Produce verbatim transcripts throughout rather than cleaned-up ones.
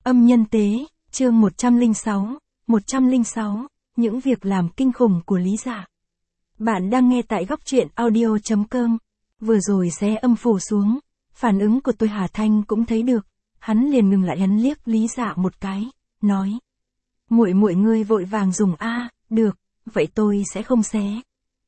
Âm nhân tế, chương một trăm lẻ sáu, một trăm lẻ sáu, những việc làm kinh khủng của Lý Dạ. Bạn đang nghe tại góc truyện audio chấm com. Vừa rồi xé âm phủ xuống, phản ứng của tôi Hà Thanh cũng thấy được, hắn liền ngừng lại hắn liếc Lý Dạ một cái, nói: "Muội muội ngươi vội vàng dùng a, được, vậy tôi sẽ không xé."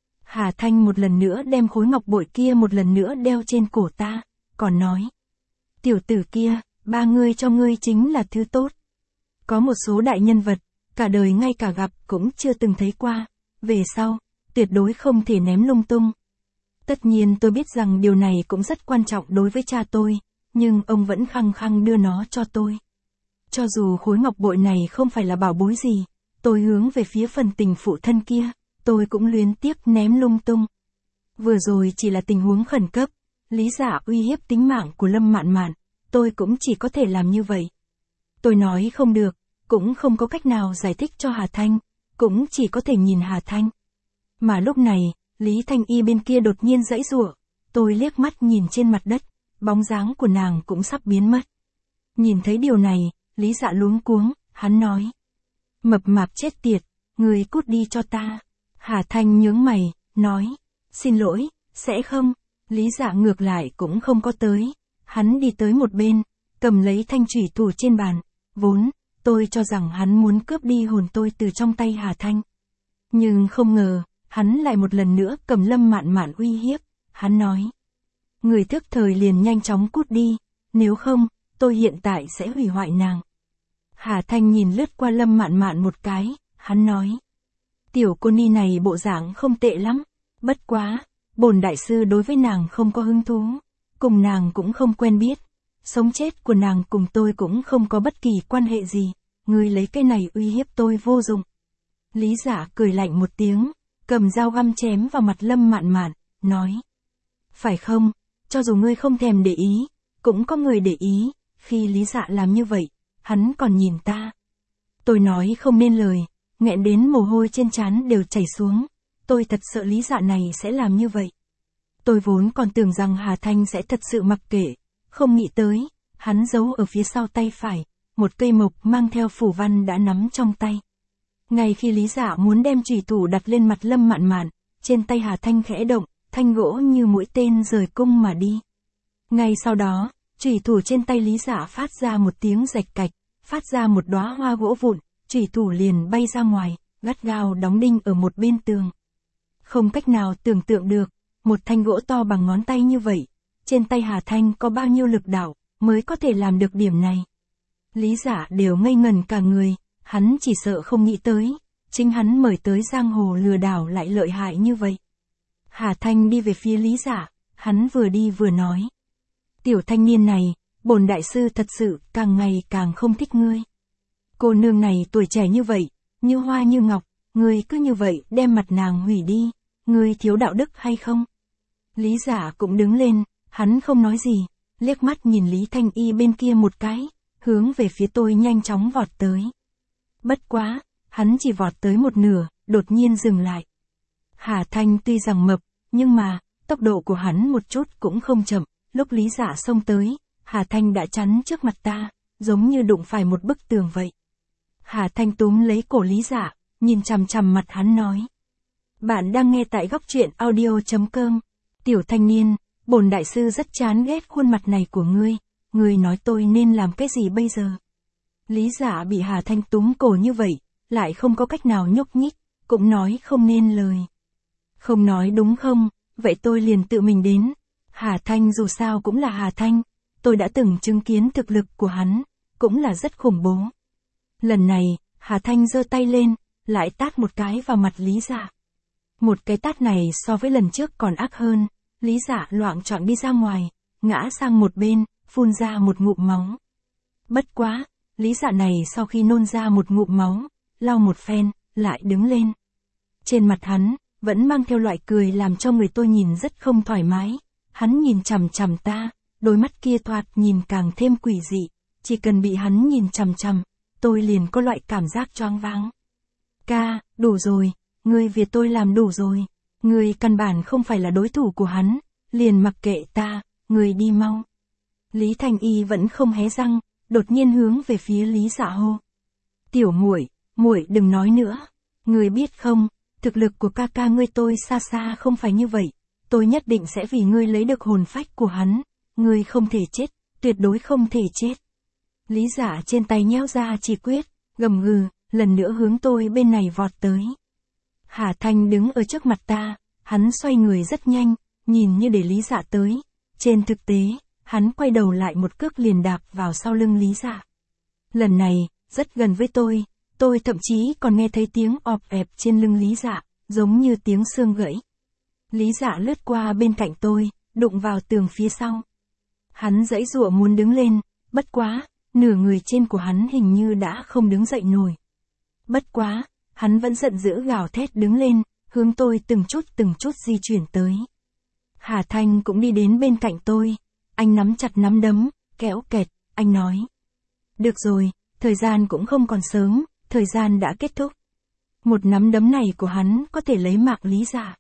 Hà Thanh một lần nữa đem khối ngọc bội kia một lần nữa đeo trên cổ ta, còn nói: "Tiểu tử kia, ba ngươi cho ngươi chính là thứ tốt. Có một số đại nhân vật, cả đời ngay cả gặp cũng chưa từng thấy qua, về sau, tuyệt đối không thể ném lung tung." Tất nhiên tôi biết rằng điều này cũng rất quan trọng đối với cha tôi, nhưng ông vẫn khăng khăng đưa nó cho tôi. Cho dù khối ngọc bội này không phải là bảo bối gì, tôi hướng về phía phần tình phụ thân kia, tôi cũng luyến tiếc ném lung tung. Vừa rồi chỉ là tình huống khẩn cấp, Lý Dạ uy hiếp tính mạng của Lâm Mạn Mạn, tôi cũng chỉ có thể làm như vậy. Tôi nói không được, cũng không có cách nào giải thích cho Hà Thanh, cũng chỉ có thể nhìn Hà Thanh. Mà lúc này, Lý Thanh Y bên kia đột nhiên giãy giụa, tôi liếc mắt nhìn trên mặt đất, bóng dáng của nàng cũng sắp biến mất. Nhìn thấy điều này, Lý Dạ luống cuống, hắn nói: "Mập mạp chết tiệt, người cút đi cho ta." Hà Thanh nhướng mày, nói: "Xin lỗi, sẽ không." Lý Dạ ngược lại cũng không có tới, hắn đi tới một bên, cầm lấy thanh chủy thủ trên bàn, vốn, tôi cho rằng hắn muốn cướp đi hồn tôi từ trong tay Hà Thanh. Nhưng không ngờ, hắn lại một lần nữa cầm Lâm Mạn Mạn uy hiếp, hắn nói: "Người thức thời liền nhanh chóng cút đi, nếu không, tôi hiện tại sẽ hủy hoại nàng." Hà Thanh nhìn lướt qua Lâm Mạn Mạn một cái, hắn nói: "Tiểu cô ni này bộ dạng không tệ lắm, bất quá, bổn đại sư đối với nàng không có hứng thú, cùng nàng cũng không quen biết, sống chết của nàng cùng tôi cũng không có bất kỳ quan hệ gì, ngươi lấy cái này uy hiếp tôi vô dụng." Lý Dạ cười lạnh một tiếng, cầm dao găm chém vào mặt Lâm Mạn Mạn, nói: "Phải không, cho dù ngươi không thèm để ý, cũng có người để ý." Khi Lý Dạ làm như vậy, hắn còn nhìn ta. Tôi nói không nên lời, nghẹn đến mồ hôi trên trán đều chảy xuống, tôi thật sợ Lý Dạ này sẽ làm như vậy. Tôi vốn còn tưởng rằng Hà Thanh sẽ thật sự mặc kệ, không nghĩ tới, hắn giấu ở phía sau tay phải, một cây mộc mang theo phù văn đã nắm trong tay. Ngay khi Lý Dạ muốn đem chủy thủ đặt lên mặt Lâm Mạn Mạn, trên tay Hà Thanh khẽ động, thanh gỗ như mũi tên rời cung mà đi. Ngay sau đó, chủy thủ trên tay Lý Dạ phát ra một tiếng rạch cạch, phát ra một đóa hoa gỗ vụn, chủy thủ liền bay ra ngoài, gắt gao đóng đinh ở một bên tường. Không cách nào tưởng tượng được, một thanh gỗ to bằng ngón tay như vậy, trên tay Hà Thanh có bao nhiêu lực đạo, mới có thể làm được điểm này. Lý Dạ đều ngây ngần cả người, hắn chỉ sợ không nghĩ tới, chính hắn mời tới giang hồ lừa đảo lại lợi hại như vậy. Hà Thanh đi về phía Lý Dạ, hắn vừa đi vừa nói: "Tiểu thanh niên này, bổn đại sư thật sự càng ngày càng không thích ngươi. Cô nương này tuổi trẻ như vậy, như hoa như ngọc, ngươi cứ như vậy đem mặt nàng hủy đi, ngươi thiếu đạo đức hay không?" Lý Dạ cũng đứng lên, hắn không nói gì, liếc mắt nhìn Lý Thanh Y bên kia một cái, hướng về phía tôi nhanh chóng vọt tới. Bất quá, hắn chỉ vọt tới một nửa, đột nhiên dừng lại. Hà Thanh tuy rằng mập, nhưng mà, tốc độ của hắn một chút cũng không chậm, lúc Lý Dạ xông tới, Hà Thanh đã chắn trước mặt ta, giống như đụng phải một bức tường vậy. Hà Thanh túm lấy cổ Lý Dạ, nhìn chằm chằm mặt hắn nói: "Bạn đang nghe tại góc truyện audio chấm com. Tiểu thanh niên, bổn đại sư rất chán ghét khuôn mặt này của ngươi, ngươi nói tôi nên làm cái gì bây giờ?" Lý Dạ bị Hà Thanh túm cổ như vậy, lại không có cách nào nhúc nhích, cũng nói không nên lời. "Không nói đúng không, vậy tôi liền tự mình đến." Hà Thanh dù sao cũng là Hà Thanh, tôi đã từng chứng kiến thực lực của hắn, cũng là rất khủng bố. Lần này, Hà Thanh giơ tay lên, lại tát một cái vào mặt Lý Dạ. Một cái tát này so với lần trước còn ác hơn, Lý Dạ loạng choạng đi ra ngoài, ngã sang một bên, phun ra một ngụm máu. Bất quá, Lý Dạ này sau khi nôn ra một ngụm máu, lau một phen, lại đứng lên. Trên mặt hắn, vẫn mang theo loại cười làm cho người tôi nhìn rất không thoải mái. Hắn nhìn chằm chằm ta, đôi mắt kia thoạt nhìn càng thêm quỷ dị, chỉ cần bị hắn nhìn chằm chằm, tôi liền có loại cảm giác choáng váng. "Ca, đủ rồi, ngươi vì tôi làm đủ rồi, ngươi căn bản không phải là đối thủ của hắn, liền mặc kệ ta, ngươi đi mau." Lý Thanh Y vẫn không hé răng, đột nhiên hướng về phía Lý Dạ hô. Tiểu muội, muội đừng nói nữa. Ngươi biết không, thực lực của ca ca ngươi tôi xa xa không phải như vậy. Tôi nhất định sẽ vì ngươi lấy được hồn phách của hắn. Ngươi không thể chết, tuyệt đối không thể chết. Lý Dạ trên tay nhéo ra chỉ quyết, gầm gừ, lần nữa hướng tôi bên này vọt tới. Hà Thanh đứng ở trước mặt ta, hắn xoay người rất nhanh, nhìn như để Lý Dạ tới. Trên thực tế, hắn quay đầu lại một cước liền đạp vào sau lưng Lý Dạ. Lần này, rất gần với tôi, tôi thậm chí còn nghe thấy tiếng ọp ẹp trên lưng Lý Dạ, giống như tiếng xương gãy. Lý Dạ lướt qua bên cạnh tôi, đụng vào tường phía sau. Hắn giãy giụa muốn đứng lên, bất quá, nửa người trên của hắn hình như đã không đứng dậy nổi. Bất quá, hắn vẫn giận dữ gào thét đứng lên, hướng tôi từng chút từng chút di chuyển tới. Hà Thanh cũng đi đến bên cạnh tôi, anh nắm chặt nắm đấm, kéo kẹt, anh nói. Được rồi, thời gian cũng không còn sớm, thời gian đã kết thúc. Một nắm đấm này của hắn có thể lấy mạng Lý Dạ.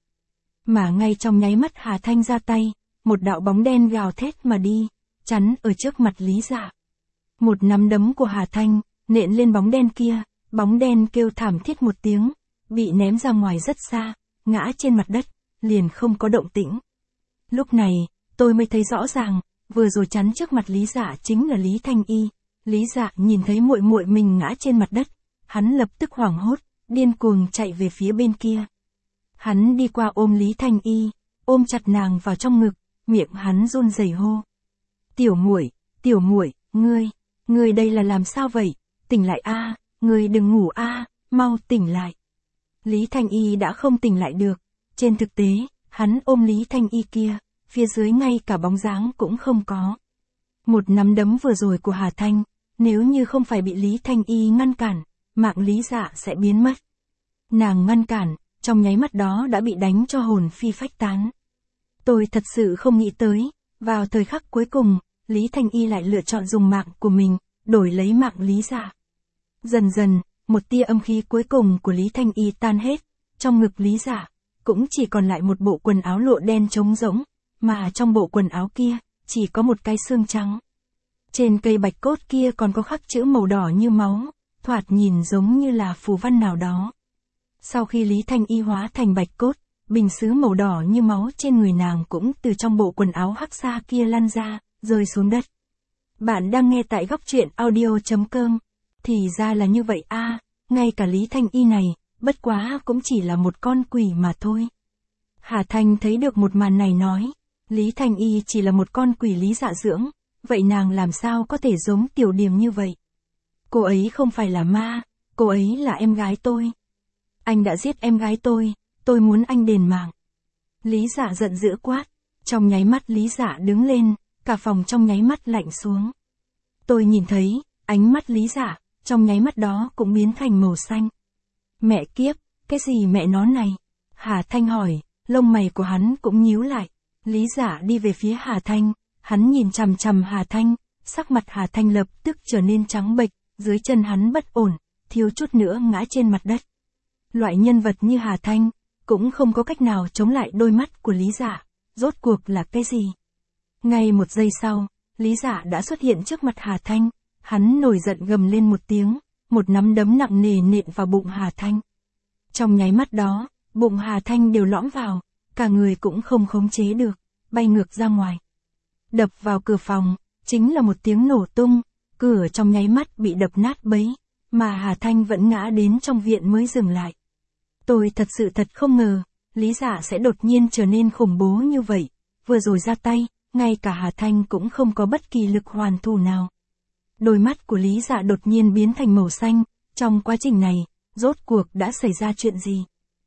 Mà ngay trong nháy mắt Hà Thanh ra tay, một đạo bóng đen gào thét mà đi, chắn ở trước mặt Lý Dạ. Một nắm đấm của Hà Thanh, nện lên bóng đen kia, bóng đen kêu thảm thiết một tiếng, bị ném ra ngoài rất xa, ngã trên mặt đất, liền không có động tĩnh. Lúc này, tôi mới thấy rõ ràng, vừa rồi chắn trước mặt Lý Dạ chính là Lý Thanh Y. Lý Dạ nhìn thấy muội muội mình ngã trên mặt đất, hắn lập tức hoảng hốt, điên cuồng chạy về phía bên kia. Hắn đi qua ôm Lý Thanh Y, ôm chặt nàng vào trong ngực, miệng hắn run rẩy hô. Tiểu muội, tiểu muội, ngươi, ngươi đây là làm sao vậy? Tỉnh lại a, ngươi đừng ngủ a, mau tỉnh lại. Lý Thanh Y đã không tỉnh lại được, trên thực tế, hắn ôm Lý Thanh Y kia, phía dưới ngay cả bóng dáng cũng không có. Một nắm đấm vừa rồi của Hà Thanh, nếu như không phải bị Lý Thanh Y ngăn cản, mạng Lý Dạ sẽ biến mất. Nàng ngăn cản, trong nháy mắt đó đã bị đánh cho hồn phi phách tán. Tôi thật sự không nghĩ tới, vào thời khắc cuối cùng, Lý Thanh Y lại lựa chọn dùng mạng của mình, đổi lấy mạng Lý Dạ. Dần dần, một tia âm khí cuối cùng của Lý Thanh Y tan hết, trong ngực Lý Dạ, cũng chỉ còn lại một bộ quần áo lụa đen trống rỗng, mà trong bộ quần áo kia, chỉ có một cái xương trắng. Trên cây bạch cốt kia còn có khắc chữ màu đỏ như máu, thoạt nhìn giống như là phù văn nào đó. Sau khi Lý Thanh Y hóa thành bạch cốt, bình sứ màu đỏ như máu trên người nàng cũng từ trong bộ quần áo hắc xa kia lăn ra, rơi xuống đất. Bạn đang nghe tại góc truyện audio chấm com. Thì ra là như vậy a, ngay cả Lý Thanh Y này, bất quá cũng chỉ là một con quỷ mà thôi. Hà Thanh thấy được một màn này nói, Lý Thanh Y chỉ là một con quỷ Lý Dạ dưỡng, vậy nàng làm sao có thể giống Tiểu Điềm như vậy? Cô ấy không phải là ma, cô ấy là em gái tôi. Anh đã giết em gái tôi, tôi muốn anh đền mạng. Lý Dạ giận dữ quát, trong nháy mắt Lý Dạ đứng lên, cả phòng trong nháy mắt lạnh xuống. Tôi nhìn thấy, ánh mắt Lý Dạ, trong nháy mắt đó cũng biến thành màu xanh. Mẹ kiếp, cái gì mẹ nó này? Hà Thanh hỏi, lông mày của hắn cũng nhíu lại. Lý Dạ đi về phía Hà Thanh, hắn nhìn chằm chằm Hà Thanh, sắc mặt Hà Thanh lập tức trở nên trắng bệch, dưới chân hắn bất ổn, thiếu chút nữa ngã trên mặt đất. Loại nhân vật như Hà Thanh, cũng không có cách nào chống lại đôi mắt của Lý Dạ, rốt cuộc là cái gì? Ngay một giây sau, Lý Dạ đã xuất hiện trước mặt Hà Thanh, hắn nổi giận gầm lên một tiếng, một nắm đấm nặng nề nện vào bụng Hà Thanh. Trong nháy mắt đó, bụng Hà Thanh đều lõm vào, cả người cũng không khống chế được, bay ngược ra ngoài. Đập vào cửa phòng, chính là một tiếng nổ tung, cửa trong nháy mắt bị đập nát bấy, mà Hà Thanh vẫn ngã đến trong viện mới dừng lại. Tôi thật sự thật không ngờ, Lý Dạ sẽ đột nhiên trở nên khủng bố như vậy, vừa rồi ra tay, ngay cả Hà Thanh cũng không có bất kỳ lực hoàn thủ nào. Đôi mắt của Lý Dạ đột nhiên biến thành màu xanh, trong quá trình này, rốt cuộc đã xảy ra chuyện gì?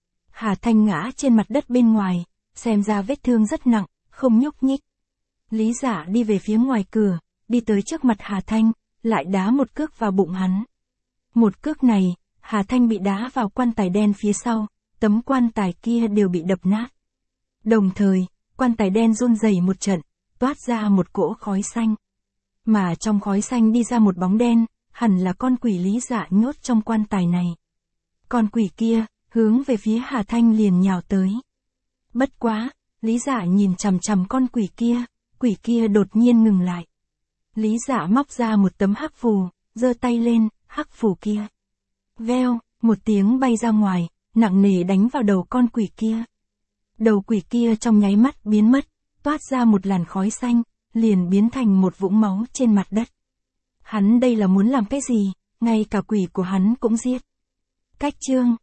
Hà Thanh ngã trên mặt đất bên ngoài, xem ra vết thương rất nặng, không nhúc nhích. Lý Dạ đi về phía ngoài cửa, đi tới trước mặt Hà Thanh, lại đá một cước vào bụng hắn. Một cước này, Hà Thanh bị đá vào quan tài đen phía sau, tấm quan tài kia đều bị đập nát. Đồng thời, quan tài đen run rẩy một trận, toát ra một cỗ khói xanh. Mà trong khói xanh đi ra một bóng đen, hẳn là con quỷ Lý Dạ nhốt trong quan tài này. Con quỷ kia, hướng về phía Hà Thanh liền nhào tới. Bất quá, Lý Dạ nhìn chằm chằm con quỷ kia, quỷ kia đột nhiên ngừng lại. Lý Dạ móc ra một tấm hắc phù, giơ tay lên, hắc phù kia. Veo, một tiếng bay ra ngoài, nặng nề đánh vào đầu con quỷ kia. Đầu quỷ kia trong nháy mắt biến mất, toát ra một làn khói xanh, liền biến thành một vũng máu trên mặt đất. Hắn đây là muốn làm cái gì, ngay cả quỷ của hắn cũng giết. Cách chương